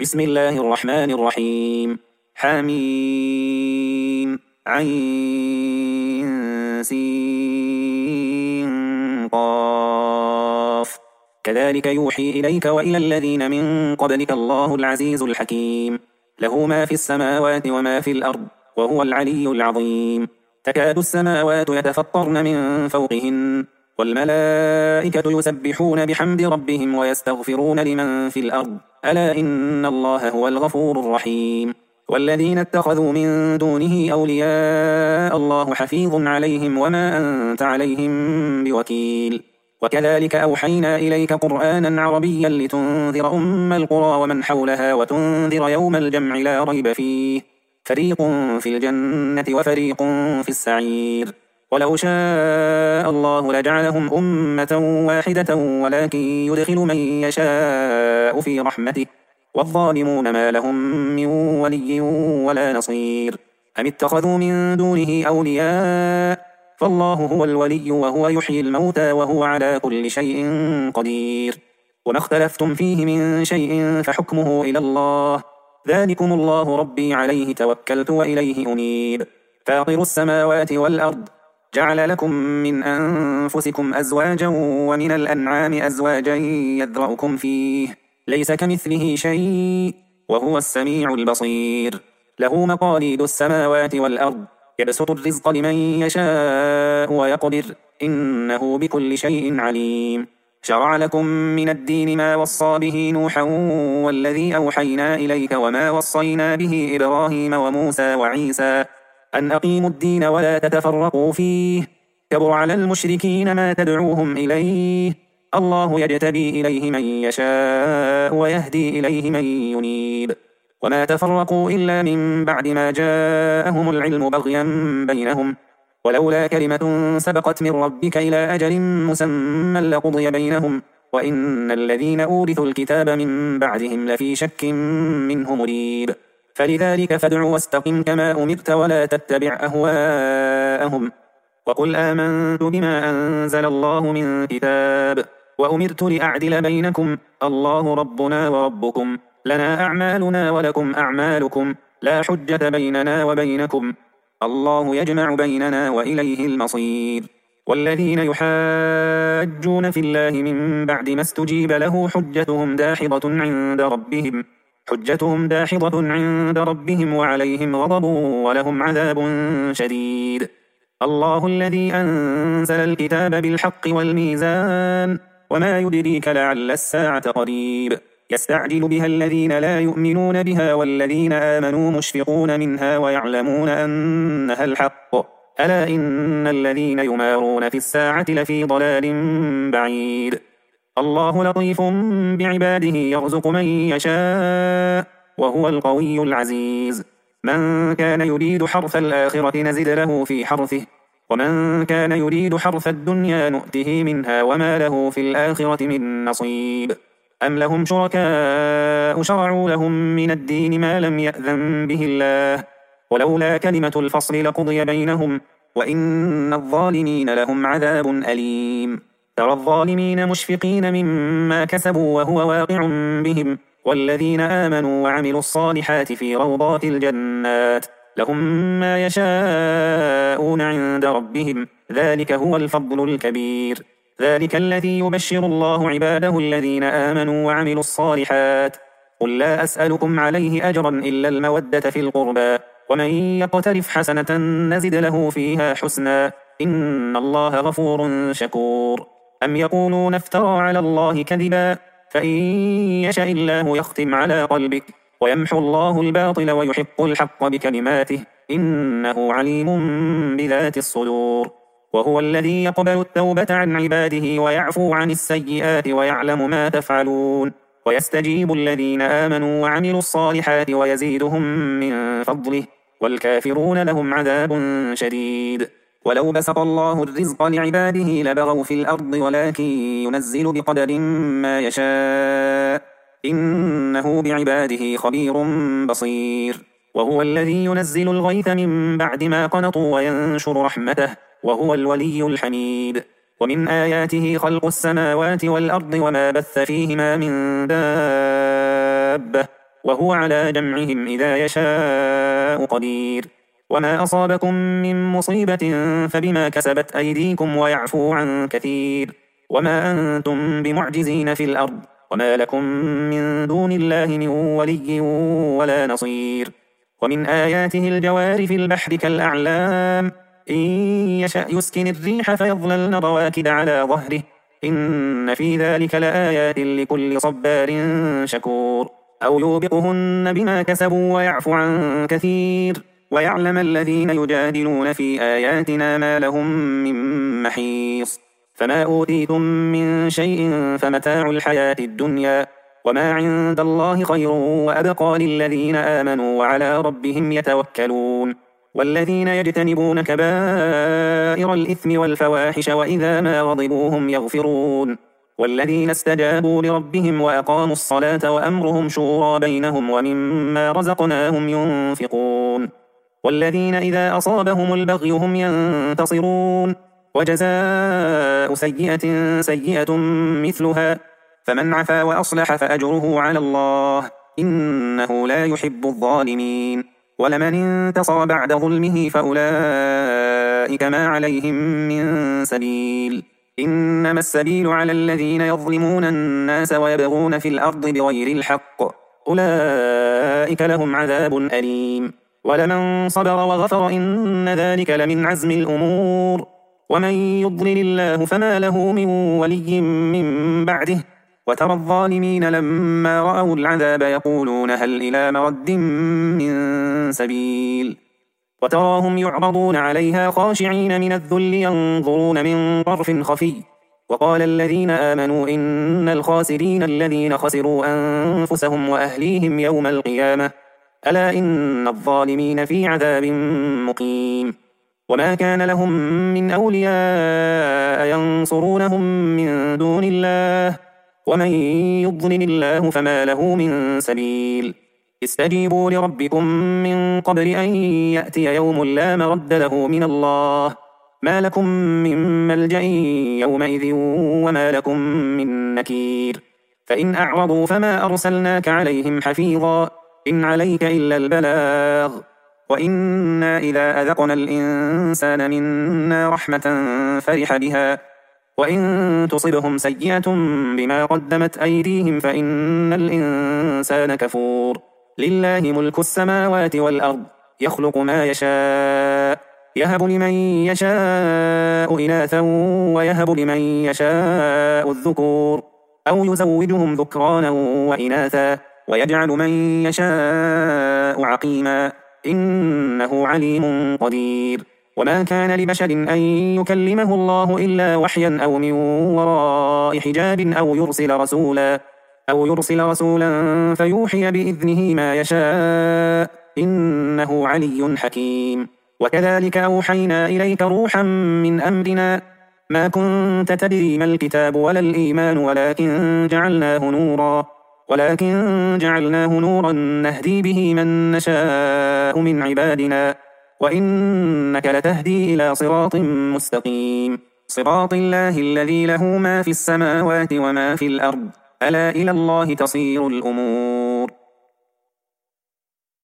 بسم الله الرحمن الرحيم. حميم عين سين قاف. كذلك يوحي إليك وإلى الذين من قبلك الله العزيز الحكيم، له ما في السماوات وما في الأرض وهو العلي العظيم. تكاد السماوات يتفطرن من فوقهن والملائكة يسبحون بحمد ربهم ويستغفرون لمن في الأرض، ألا إن الله هو الغفور الرحيم. والذين اتخذوا من دونه أولياء الله حفيظ عليهم وما أنت عليهم بوكيل. وكذلك أوحينا إليك قرآنا عربيا لتنذر أم القرى ومن حولها وتنذر يوم الجمع لا ريب فيه، فريق في الجنة وفريق في السعير. ولو شاء الله لجعلهم أمة واحدة ولكن يدخل من يشاء في رحمته، والظالمون ما لهم من ولي ولا نصير. أم اتخذوا من دونه أولياء، فالله هو الولي وهو يحيي الموتى وهو على كل شيء قدير. وما اختلفتم فيه من شيء فحكمه إلى الله، ذلكم الله ربي عليه توكلت وإليه أنيب. فاطر السماوات والأرض، جعل لكم من أنفسكم أزواجا ومن الأنعام أزواجا يذرأكم فيه، ليس كمثله شيء وهو السميع البصير. له مقاليد السماوات والأرض، يبسط الرزق لمن يشاء ويقدر، إنه بكل شيء عليم. شرع لكم من الدين ما وصى به نوحا والذي أوحينا إليك وما وصينا به إبراهيم وموسى وعيسى، أن أقيموا الدين ولا تتفرقوا فيه، كبر على المشركين ما تدعوهم إليه، الله يجتبي إليه من يشاء ويهدي إليه من ينيب. وما تفرقوا إلا من بعد ما جاءهم العلم بغيا بينهم، ولولا كلمة سبقت من ربك إلى أجل مسمى لقضي بينهم، وإن الذين أورثوا الكتاب من بعدهم لفي شك منه مريب. فلذلك فادع واستقم كما أمرت ولا تتبع أهواءهم، وقل آمنت بما أنزل الله من كتاب وأمرت لأعدل بينكم، الله ربنا وربكم، لنا أعمالنا ولكم أعمالكم، لا حجة بيننا وبينكم، الله يجمع بيننا وإليه المصير. والذين يحاجون في الله من بعد ما استجيب له حجتهم داحضة عند ربهم وعليهم غضب ولهم عذاب شديد. الله الذي أنزل الكتاب بالحق والميزان، وما يدريك لعل الساعة قريب، يستعجل بها الذين لا يؤمنون بها والذين آمنوا مشفقون منها ويعلمون أنها الحق، ألا إن الذين يمارون في الساعة لفي ضلال بعيد. الله لطيف بعباده يرزق من يشاء وهو القوي العزيز. من كان يريد حرث الآخرة نزد له في حرثه، ومن كان يريد حرث الدنيا نؤته منها وما له في الآخرة من نصيب. أم لهم شركاء شرعوا لهم من الدين ما لم يأذن به الله، ولولا كلمة الفصل لقضي بينهم، وإن الظالمين لهم عذاب أليم. ترى الظالمين مشفقين مما كسبوا وهو واقع بهم، والذين آمنوا وعملوا الصالحات في روضات الجنات، لهم ما يشاءون عند ربهم، ذلك هو الفضل الكبير. ذلك الذي يبشر الله عباده الذين آمنوا وعملوا الصالحات. قل لا أسألكم عليه أجرا إلا المودة في القربى، ومن يقترف حسنة نزد له فيها حسنا، إن الله غفور شكور. أم يقولون افترى على الله كذبا، فإن يشاء الله يختم على قلبك ويمحو الله الباطل ويحق الحق بكلماته، إنه عليم بذات الصدور. وهو الذي يقبل التوبة عن عباده ويعفو عن السيئات ويعلم ما تفعلون، ويستجيب الذين آمنوا وعملوا الصالحات ويزيدهم من فضله، والكافرون لهم عذاب شديد. ولو بسط الله الرزق لعباده لبغوا في الأرض ولكن ينزل بقدر ما يشاء، إنه بعباده خبير بصير. وهو الذي ينزل الغيث من بعد ما قنطوا وينشر رحمته، وهو الولي الحميد. ومن آياته خلق السماوات والأرض وما بث فيهما من دابة، وهو على جمعهم إذا يشاء قدير. وما أصابكم من مصيبة فبما كسبت أيديكم ويعفو عن كثير. وما أنتم بمعجزين في الأرض وما لكم من دون الله من ولي ولا نصير. ومن آياته الجوار في البحر كالأعلام إن يشأ يسكن الريح فيظللن رواكد على ظهره إن في ذلك لآيات لكل صبار شكور. أو يوبقهن بما كسبوا ويعفو عن كثير ويعلم الذين يجادلون في آياتنا ما لهم من محيص. فما أوتيتم من شيء فمتاع الحياة الدنيا وما عند الله خير وأبقى للذين آمنوا وعلى ربهم يتوكلون. والذين يجتنبون كبائر الإثم والفواحش وإذا ما غضبوا هم يغفرون. والذين استجابوا لربهم وأقاموا الصلاة وأمرهم شورى بينهم ومما رزقناهم ينفقون. والذين إذا أصابهم البغي هم ينتصرون. وجزاء سيئة سيئة مثلها فمن عفا وأصلح فأجره على الله إنه لا يحب الظالمين. ولمن انتصر بعد ظلمه فأولئك ما عليهم من سبيل إنما السبيل على الذين يظلمون الناس ويبغون في الأرض بغير الحق أولئك لهم عذاب أليم. ولمن صبر وغفر إن ذلك لمن عزم الأمور. ومن يضلل الله فما له من ولي من بعده وترى الظالمين لما رأوا العذاب يقولون هل إلى مرد من سبيل. وتراهم يعرضون عليها خاشعين من الذل ينظرون من طرف خفي. وقال الذين آمنوا إن الخاسرين الذين خسروا أنفسهم وأهليهم يوم القيامة ألا إن الظالمين في عذاب مقيم. وما كان لهم من أولياء ينصرونهم من دون الله ومن يضلل الله فما له من سبيل. استجيبوا لربكم من قبل أن يأتي يوم لا مرد له من الله ما لكم من ملجأ يومئذ وما لكم من نكير. فإن أعرضوا فما أرسلناك عليهم حفيظا إن عليك إلا البلاغ. وإنا إذا أذقنا الإنسان منا رحمة فرح بها وإن تصبهم سيئة بما قدمت أيديهم فإن الإنسان كفور. لله ملك السماوات والأرض يخلق ما يشاء يهب لمن يشاء إناثا ويهب لمن يشاء الذكور أو يزوجهم ذكرانا وإناثا ويجعل من يشاء عقيما إنه عليم قدير. وما كان لبشر أن يكلمه الله إلا وحيا أو من وراء حجاب أو يرسل رسولا فيوحي بإذنه ما يشاء إنه علي حكيم. وكذلك أوحينا إليك روحا من أمرنا ما كنت تدري ما الكتاب ولا الإيمان ولكن جعلناه نورا نهدي به من نشاء من عبادنا وإنك لتهدي إلى صراط مستقيم صراط الله الذي له ما في السماوات وما في الأرض ألا إلى الله تصير الأمور.